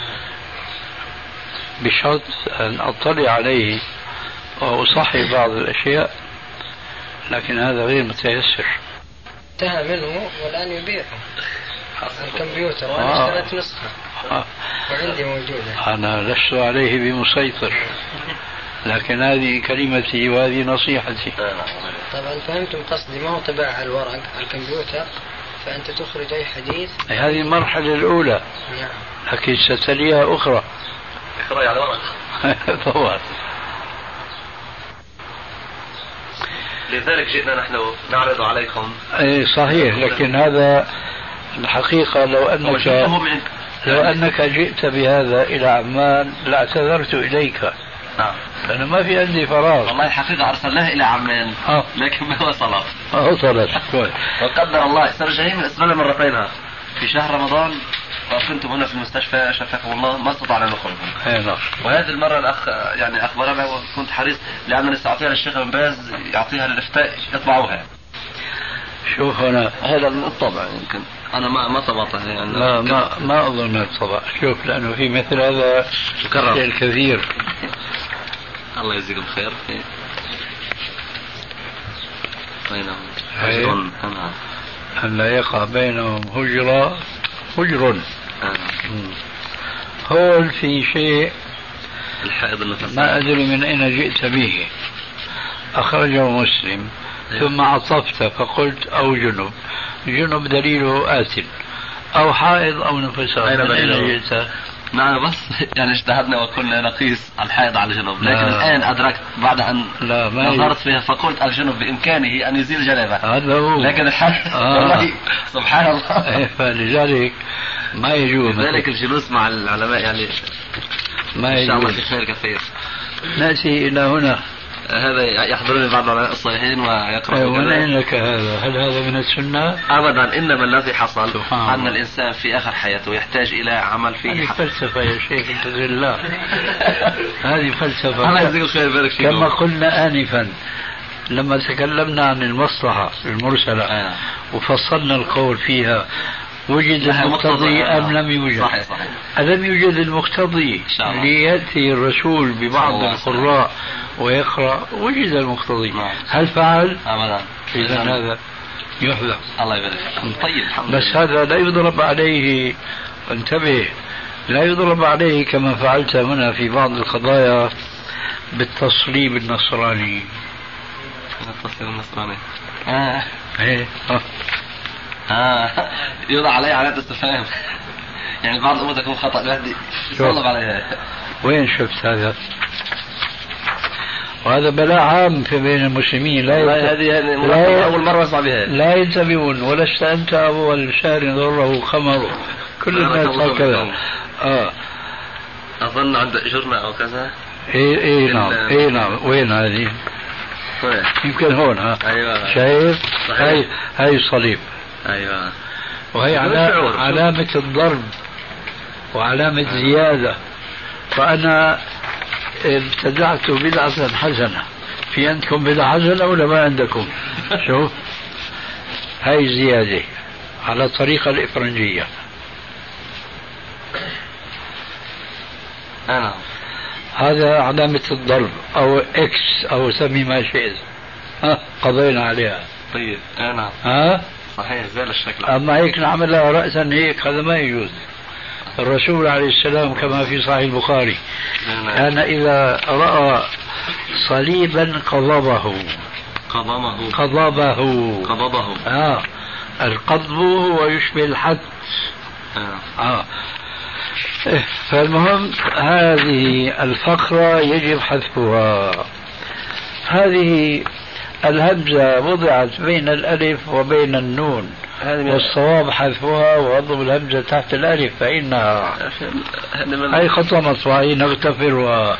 بشرط أن أطلع عليه وأصحح بعض الأشياء، لكن هذا غير متيسر. انتهى منه والآن يبيعه الكمبيوتر، وأنا اشتريت نسخة وعندي موجودة. أنا لست عليه بمسيطر، لكن هذه كلمتي وهذه نصيحتي. طبعا فهمتم قصدي، ما هو طباعة على الورق على الكمبيوتر، فأنت تخرج أي حديث. هذه المرحلة الأولى. نعم. لكن ستليها أخرى. اقرأي على ورق. طبعا. لذلك جئنا نحن نعرض عليكم. أي صحيح، لكن هذا الحقيقة لو أنك جئت بهذا إلى عمان لاعتذرت إليك. نعم. أنا ما في عندي فراغ. والله الحقيقة أرسلناه إلى عمان لكن ما وصلت. وقدر الله استرجعين من الأسئلة مرتين في شهر رمضان، وكنتم هنا في المستشفى شفاكم الله، ما استطعنا نخرج. وهذه المرة الأخ يعني أخبرنا، وكنت حريص لأنني سأعطيها للشيخ بن باز يعطيها للإفتاء يطبعوها. شوف هنا هذا الطبع يمكن أنا ما طبعتها يعني. لا ما أظن الطبع. شوف لأنه في مثل هذا الكثير. الله يجزيكم خير. بينهم أن لا يقع بينهم هجر. هول في شيء الحائض النفسي ما أدري من أين جئت به، أخرجه مسلم ثم عطفت فقلت أو جنب دليله آت، أو حائض أو نفساء. أين جئت؟ نعم بس يعني اجتهدنا وقلنا نقيس الحائض على الجنوب، لكن الآن أدركت بعد أن نظرت فيها فقلت الجنوب بإمكانه أن يزيل جنابه، لكن الحائض والله سبحان الله. فلذلك ما يجوز لذلك الجلوس مع العلماء يعني ما يجوز. إن شاء الله في خير كثير. نأتي إلى هنا. هذا يحضرني بعض العلماء الصالحين ويقرأ. وين لك هذا؟ هل هذا من السنة؟ أبدا، إنما الذي حصل أن الإنسان في آخر حياته يحتاج إلى عمل فيه. هذه فلسفة يا شيخ انتظر الله. هذه فلسفة. الله يجزيك خير بارك فيكم. كما قلنا آنفا لما تكلمنا عن المصلحة المرسلة وفصلنا القول فيها، وجد المقتضي أم لم يوجد؟ صحيح. ألم يوجد المقتضي ليأتي الرسول ببعض القراء ويقرأ؟ وجد المقتضي. هل فعل؟ أبدا. إذا هذا يحذف. الله يبارك. طيب بس هذا لا يضرب عليه، انتبه، لا يضرب عليه كما فعلت هنا في بعض القضايا بالتصليب النصراني. التصوير النصراني. ايه يوضع عليه علامة استفهام. يعني بعض الأمور تكون خطأ الواحد يصلب عليها. وين شفت هذا؟ وهذا بلاء عام في بين المسلمين. هذه أول مرة أسمع بها. لا ينتبهون. ولست أنت أول شهر ضره خمره. كل الناس هكذا. أظن عند جرنا أو كذا. إيه نعم. وين هذه؟ يمكن هون. أيوة. شايف؟ هاي الصليب. أيوة. وهي علامة الضرب وعلامة زيادة. فأنا ابتدعت بدعة حسنة. في عندكم بدعة حسنة ولا ما عندكم؟ شوف هاي زيادة على الطريقة الإفرنجية. هذا علامة الضرب أو إكس أو سمي ما شئت. قضينا عليها. طيب صحيح زال الشكل. أما هيك نعملها رأسا هيك هذا ما يجوز. الرسول عليه السلام كما في صحيح البخاري كان إذا رأى صليبا قضبه. القضب هو يشبه الحد. فالمهم هذه الفقرة يجب حذفها. هذه الهمزة وضعت بين الألف وبين النون، والصواب حذفها ووضع الهمزة تحت الألف فإنها هي خطوة مصباحية نغتفرها.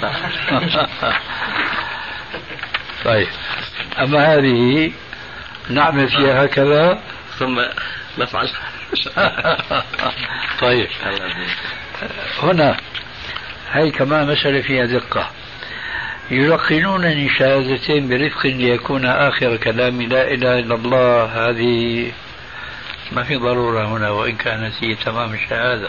طيب أما هذه نعمل فيها هكذا ثم نفعل. طيب هنا هي كمان مسألة فيها دقة. يلقنونني شهادتين برفق ليكون آخر كلام لا إله إلا الله. هذه ما في ضرورة هنا وإن كانت هي تمام الشهادة.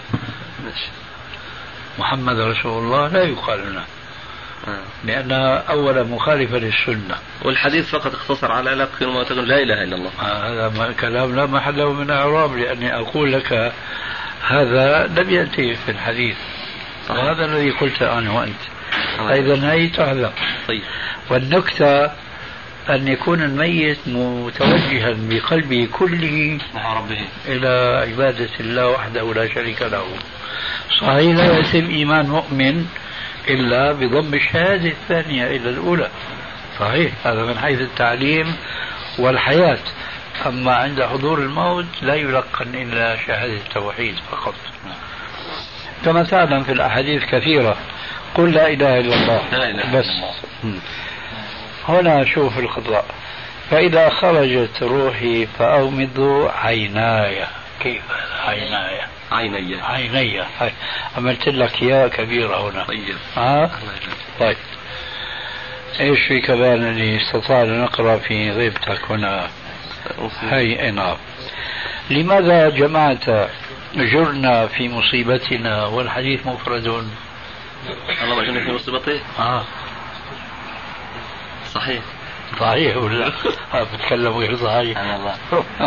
محمد رسول الله لا يقال هنا لأنها أولا مخالفة للسنة، والحديث فقط اختصر على لقن ما تقول لا إله إلا الله. هذا كلام لا محل له من إعراب، لأني أقول لك هذا لم يأتي في الحديث. وهذا الذي قلت أنا وأنت. أيضا هي تعلم. طيب. والنكتة أن يكون الميت متوجها بقلبه كله مع ربه إلى عبادة الله وحده لا شريك له. صحيح لا يتم إيمان مؤمن إلا بضم الشهادة الثانية إلى الأولى. صحيح هذا من حيث التعليم والحياة. أما عند حضور الموت لا يلقن إلا شهادة التوحيد فقط، كما تعلم في الأحاديث كثيرة قل لا إله إلا الله بس. هنا شوف الخطأ. فإذا خرجت روحي فأغمض عيناي. كيف عيناي عملت لك يا كبيرة هنا. طيب ايش في كمان اللي استطعنا نقرأ في غيبتك هنا؟ هي نعم. لماذا جمعت جرنا في مصيبتنا والحديث مفرد؟ الله ما جرنا في مصيبته. صحيح ولا بتكلم غير صحيح؟ الله.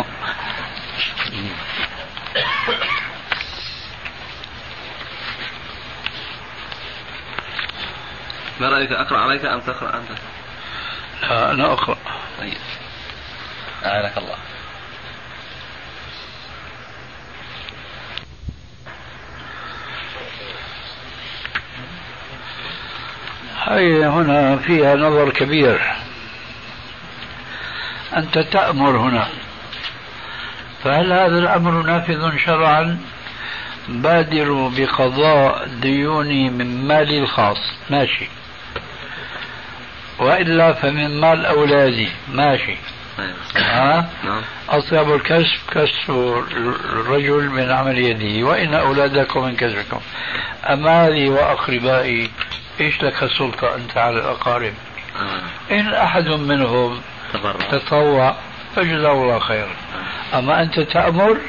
ما رأيك أقرأ عليك أم تقرأ أنت؟ لا أنا أقرأ. طيب أعانك الله. هي هنا فيها نظر كبير. أنت تأمر هنا، فهل هذا الأمر نافذ شرعا؟ بادروا بقضاء ديوني من مالي الخاص، ماشي، وإلا فمن مال أولادي، ماشي. أصحاب الكسب كسب الرجل من عمل يده، وإن أولادكم من كسبكم. أما هذه وأقربائي إيش لك السلطة أنت على الأقارب؟ إن أحد منهم تطوع فجزاه الله خيرا. أما أنت تأمر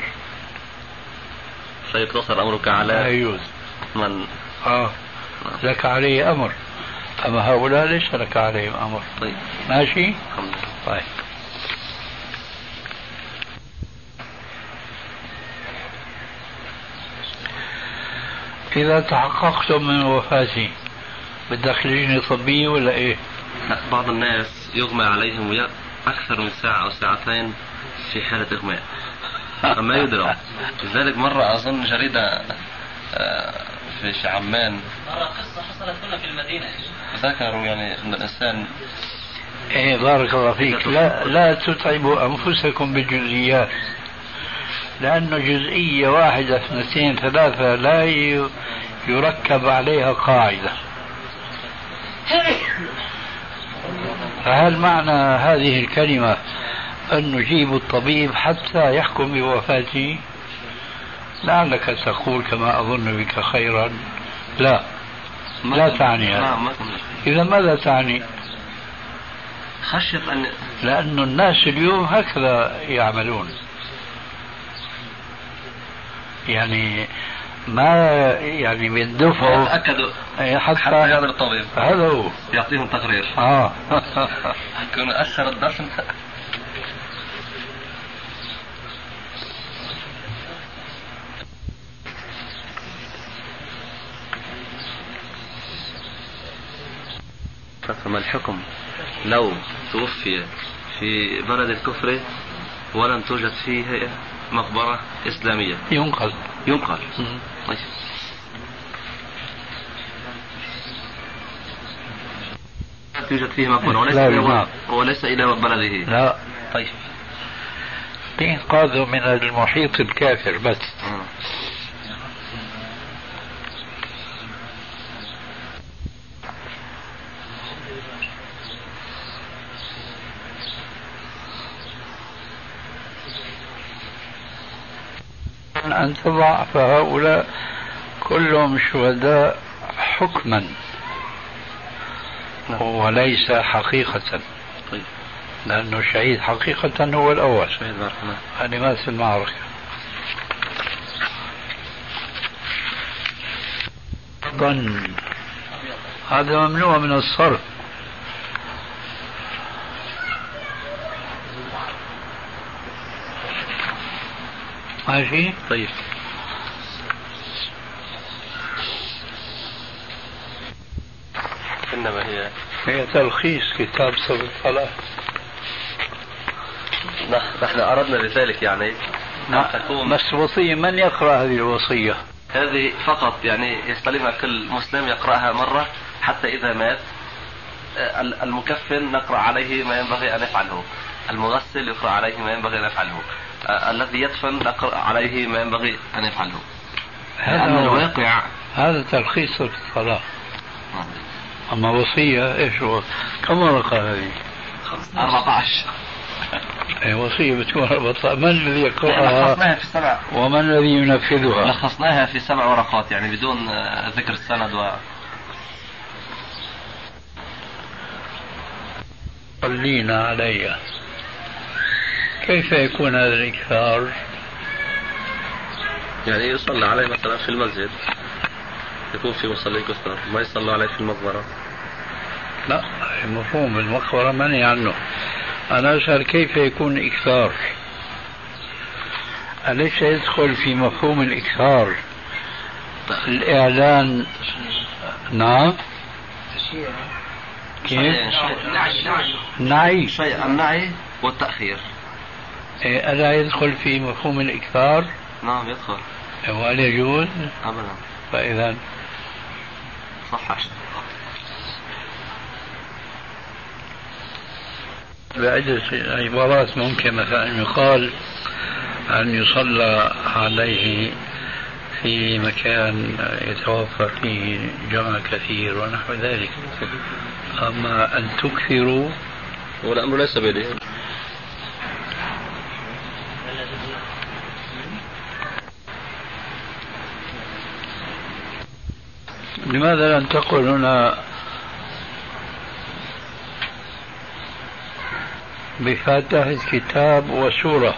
سيقتصر أمرك على من لك عليه أمر، أما هؤلاء ليس لك عليهم أمر. طيب. ماشي. طيب. إذا تحققتم من وفاتي بدك لجنة طبية ولا إيه؟ بعض الناس يغمى عليهم أكثر من ساعة أو ساعتين في حالة إغماء ما يدرى. لذلك مرة أظن جريدة في عمان مرة قصة حصلت هنا في المدينة ذكروا يعني أن الإنسان إيه بارك الله فيك. لا تتعبوا أنفسكم بالجزئيات، لأنه جزئية واحدة اثنتين ثلاثة لا يركب عليها قاعدة. فهل معنى هذه الكلمة أن نجيب الطبيب حتى يحكم بوفاته؟ لعلك تقول كما أظن بك خيرا. لا تعني هذا. إذا ماذا تعني؟ خشية أن لأن الناس اليوم هكذا يعملون، يعني ما يعني بيندفعوا يتأكدوا حتى هذا الطبيب هذا هو يعطيهم تقرير يكون أخر الدفن. فما الحكم لو توفي في بلد الكفر ولم توجد فيه مقبرة إسلامية؟ ينقل. طيب. توجد فيه مقبرة وليس إلى بلده. لا. طيب. إنقاذه من المحيط الكافر بس. أن تضع فهؤلاء كلهم شهداء حكما وليس حقيقة. طيب. لأنه الشهيد حقيقة هو الأول، هذه مات في المعركة. هذا ممنوع من الصرف. ماشي. طيب. إنما هي تلخيص كتاب صفة الصلاة. نحن أردنا لذلك يعني بس وصية من يقرأ هذه الوصية؟ هذه فقط يعني يستلمها كل مسلم يقرأها مرة، حتى إذا مات المكفن نقرأ عليه ما ينبغي أن يفعله، المغسل يقرأ عليه ما ينبغي أن يفعله، الذي يدفن نقرأ عليه ما ينبغي أن يفعله. هذا الواقع. هذا تلخيص الصلاة. أما وصية إيش هو؟ كم ورقة هذه؟ 14. وصية بتكون 14. من الذي يقرأها؟ لخصناها في 7. ومن الذي ينفذها؟ لخصناها في 7 ورقات يعني بدون ذكر السند صلينا علي. كيف يكون هذا الإكثار؟ يعني يصلى عليه مثلا في المسجد، يكون في مصلي كثر، ما يصلى عليه في المقبرة. لا، مفهوم المقبرة منهي عنه. أنا أسأل كيف يكون إكثار؟ أليس يدخل في مفهوم الإكثار الإعلان؟ نعم. كيف؟ النعي والتأخير. ألا يدخل في مفهوم الإكثار؟ نعم يدخل. وهل يجوز؟ أبدا. فإذا صح. بعدة عبارات ممكن مثلا يقال أن يصلى عليه في مكان يتوفر فيه جمع كثير ونحو ذلك. أما أن تكثروا والأمر ليس بيده. لماذا لم تقل هنا بفاتحة كتاب وسورة؟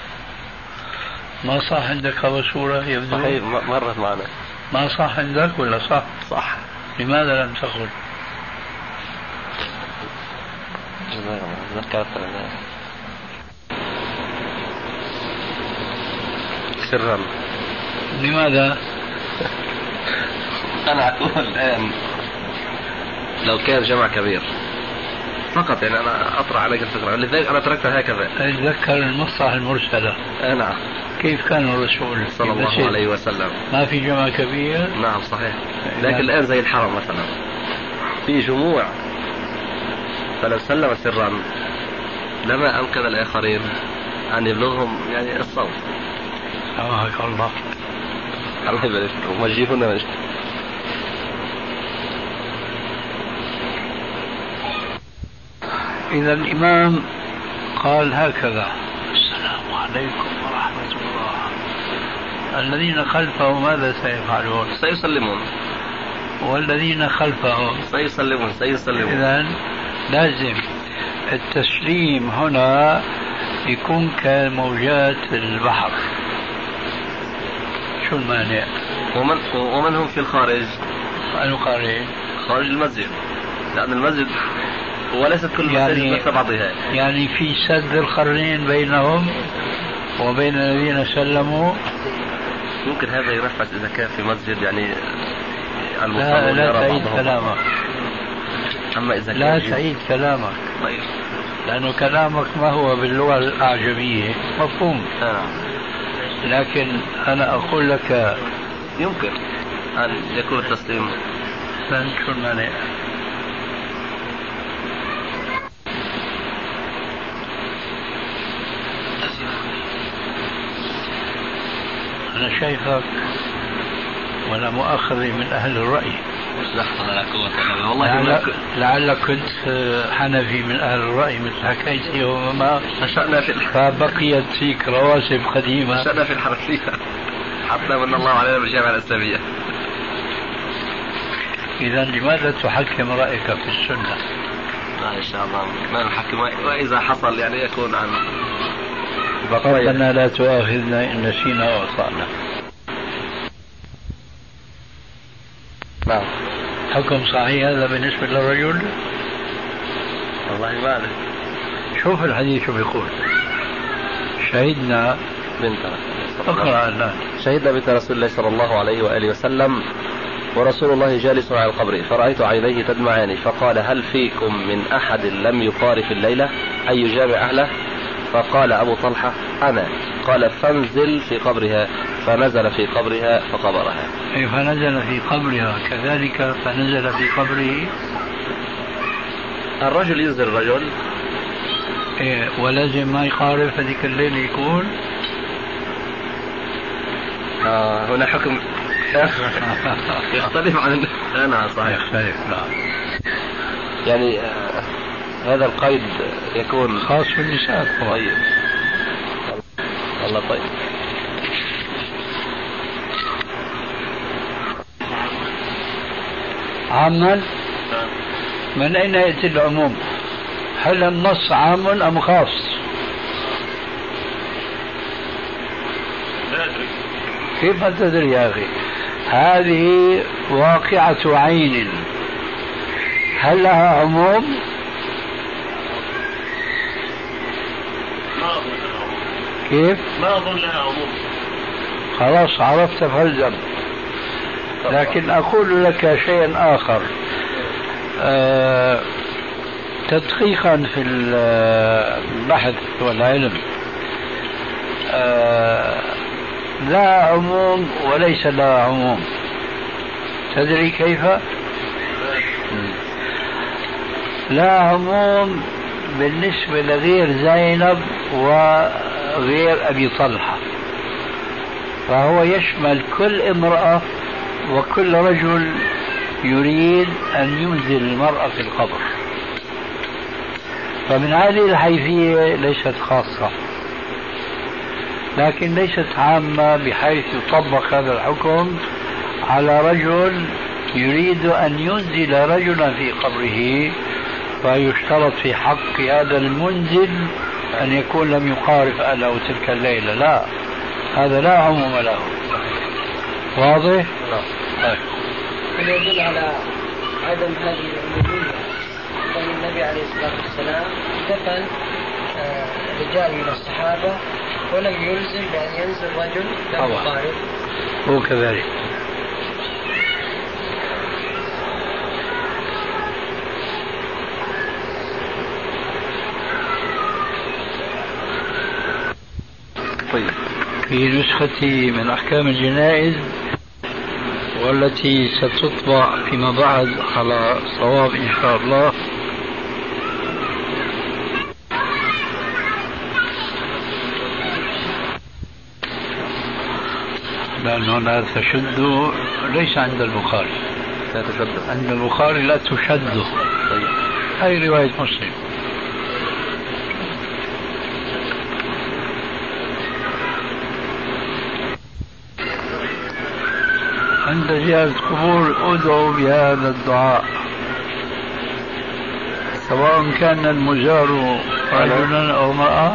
ما صح عندك وسورة يبدو؟ صحيح مرت معنا. ما صح عندك ولا صح؟ صح. لماذا لم تقل؟ سرا. لماذا؟ أنا أقول الآن لو كان جمع كبير فقط يعني أنا أطرح عليك الفكرة، لذلك أنا تركتها هكذا. أتذكر المصلحة المرسلة. نعم. كيف كان الرسول صلى الله عليه وسلم؟ ما في جماعة كبيرة. نعم صحيح. لكن الآن زي الحرم مثلا في جموع، فلو سلم سرا لما أمكن الآخرين أن يبلغهم يعني الصوت. سامحك الله. الله يبارك فيكم. وجهونا وجه. إذا الإمام قال هكذا: السلام عليكم ورحمة الله. الذين خلفه ماذا سيفعلون؟ سيسلمون. والذين خلفه سيسلمون. إذا لازم التسليم هنا يكون كموجات البحر. شو المانع؟ ومن هم في الخارج؟ خارج المسجد، لأن المسجد وليست كل المساجد مثل بعضها. يعني في سد القرنين بينهم وبين الذين سلموا. ممكن هذا ينفذ إذا كان في مسجد يعني لا تعيد كلامك. أما إذا لا تعيد كلامك. طيب. لأنه كلامك ما هو باللغة الأعجمية مفهوم. لكن أنا أقول لك يمكن أن يكون التسليم. شو المانع؟ أنا شايفك ولا مؤاخذ من أهل الرأي. والله لعلك كنت حنفي من أهل الرأي مثل حكايتي وما فبقيت فيك رواسب قديمة. نشأنا في الحرفية حتى من الله علينا بالجامعة الإسلامية. إذا لماذا تحكم رأيك في السنة؟ إن شاء الله ما نحكم، وإذا حصل يعني يكون عن ربنا لا تؤاخذنا إن نسينا وأخطأنا. نعم. حكم صحيح هذا بالنسبة للرجل؟ والله ما أعرف. شوف الحديث شو بيقول. شهدنا بنت اقرأ الآن. شهدنا بنت رسول الله صلى الله عليه وآله وسلم ورسول الله جالس على القبر، فرأيت عينيه تدمعان، فقال: هل فيكم من أحد لم يقارف الليلة أي يجامع أهله؟ فقال أبو طلحة: أنا. قال: فانزل في قبرها. فنزل في قبرها فقبرها. فنزل في قبرها كذلك فنزل في قبره. الرجل ينزل الرجل ولازم ما يقارف هذيك الليل يكون. هنا حكم يختلف عن أنا صحيح. يختلف نعم. يعني هذا القيد يكون خاص بالنساء. طيب والله طيب. عاما من أين يأتي العموم؟ هل النص عام أم خاص؟ لا أدري. كيف ما تدري يا أخي؟ هذه واقعة عين، هل لها عموم؟ ما أظن لها عموم. كيف؟ ما أظن لها عموم. خلاص عرفت فالزم. لكن أقول لك شيئا آخر تدقيقا في البحث والعلم. لا عموم وليس لا عموم. تدري كيف؟ لا عموم بالنسبة لغير زينب وغير أبي طلحة، فهو يشمل كل امرأة وكل رجل يريد أن ينزل المرأة في القبر. فمن هذه الحيثية ليست خاصة، لكن ليست عامة بحيث يطبق هذا الحكم على رجل يريد أن ينزل رجلا في قبره، فيشترط في حق هذا المنزل أن يكون لم يقارف أهله تلك الليلة. لا، هذا لا عموم له. واضح؟ لا. يدل على عدم هذه العمومية أن النبي عليه الصلاة والسلام دفن رجال من الصحابة ولم يلزم بأن ينزل رجل لم يقارف. هو كذلك. طيب. في نسختي من أحكام الجنائز والتي ستطبع فيما بعد على صواب إن شاء الله، لأن هنا تشد ليس عند البخاري، لا تشد عند البخاري لا تشد. طيب. هذه رواية مسلم. عند زيارة قبور ادعوا بهذا الدعاء سواء كان المزار رجلا أو امرأة.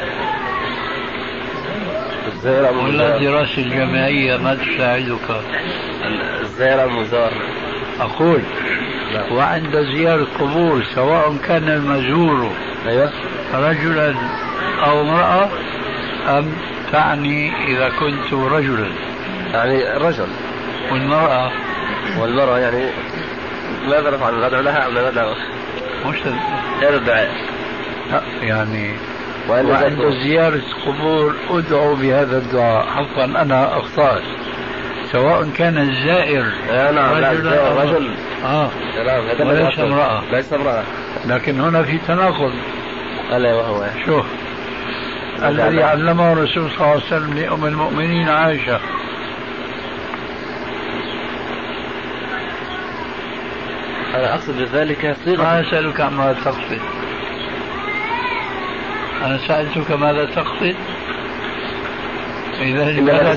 ولا الدراسة الجامعية ما تساعدك؟ الزائر المزار. أقول لا. وعند زيارة قبور سواء كان المزور رجلا أو امرأة، أم تعني إذا كنت رجلا؟ يعني الرجل والمرأة يعني ماذا نفعل؟ ندعو لها أم لا ندعو؟ مش هذا الدعاء يعني. وعند زيارة قبور ادعوا بهذا الدعاء. عفوا أنا أخطأت، سواء كان الزائر رجل وليس امرأة. ليس امرأة، لكن هنا في تناقض. ألا وهو شوف الذي علمه الرسول صلى الله عليه وسلم لأم المؤمنين عائشة. أنا أقصد بذلك صيغة. ما أسألك عما تقصد، أنا سألتك ماذا تقصد. إذا لماذا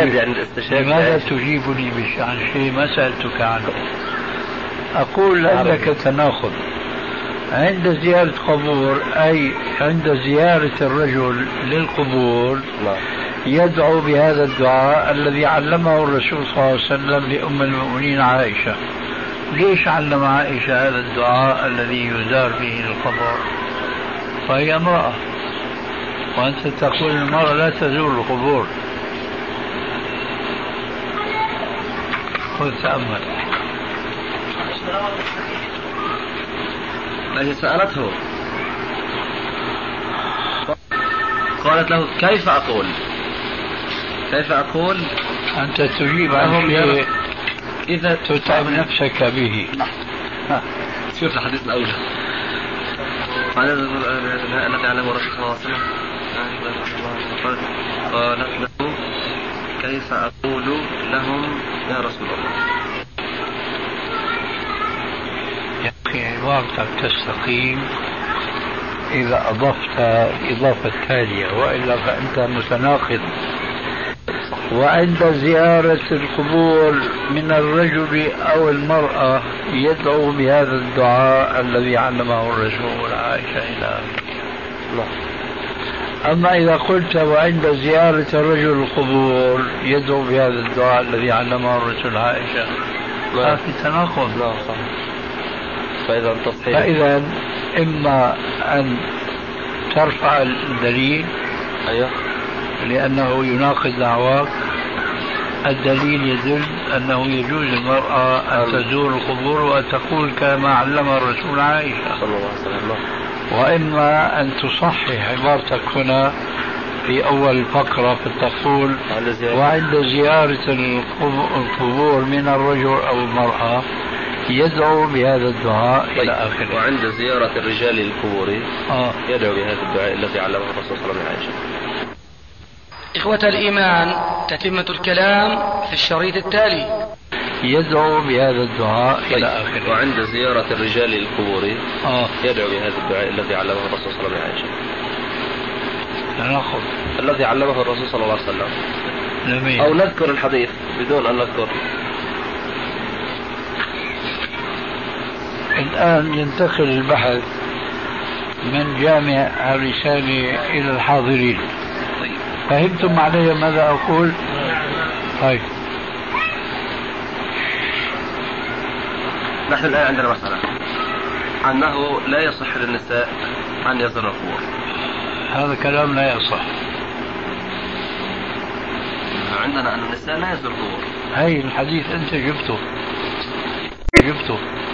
تجيبني عن شيء ما سألتك عنه؟ أقول عندك تناقض. عند زيارة قبور أي عند زيارة الرجل للقبور يدعو بهذا الدعاء الذي علمه الرسول صلى الله عليه وسلم لأم المؤمنين عائشة. ليش علم عائشة هذا الدعاء الذي يزار به القبر؟ فهي امرأة، وأنت تقول المرأة لا تزور القبور. خذ تأمل. التي سألته قالت له كيف أقول أنت تجيب عن شيء إذا تتعب نفسك به. شوف الحديث الأول الذي علمه الرسول صلى الله عليه وسلم. قالت له كيف أقول لهم يا رسول الله. يا أخي عبارتك تستقيم إذا أضفت الإضافة التالية، وإلا فأنت متناقض. وعند زيارة القبور من الرجل أو المرأة يدعو بهذا الدعاء الذي علمه الرسول عائشة إلى آخره. أما إذا قلت وعند زيارة الرجل القبور يدعو بهذا الدعاء الذي علمه الرسول عائشة، ما في تناقض. لا صح. فإذا إما أن ترفع الدليل لأنه يناقض دعواك. الدليل يدل أنه يجوز للمرأة أن تزور القبور وتقول كما علم الرسول عائشة صلى الله عليه وسلم. وإما أن تصحح عبارتك هنا في أول فقرة فتقول وعند زيارة القبور من الرجل أو المرأة يدعو بهذا الدعاء إلى آخره. وعند زيارة الرجال للقبور يدعو بهذا الدعاء الذي علمه الرسول صلى الله عليه وسلم. إخوة الإيمان، تتمة الكلام في الشريط التالي. يدعو بهذا الدعاء إلى آخره. وعند زيارة الرجال للقبور يدعو بهذا الدعاء الذي علمه الرسول صلى الله عليه وسلم. نأخذ الذي علمه الرسول صلى الله عليه وسلم. جميل. أو نذكر الحديث بدون أن نذكر. الآن ينتقل البحث من جامع الرسالة إلى الحاضرين. فهمتم علي ماذا أقول؟ طيب. نحن الآن عندنا مسألة أنه لا يصح للنساء أن يزورن القبور. هذا كلام لا يصح. عندنا أن النساء لا يزورن القبور. هاي الحديث أنت جبته.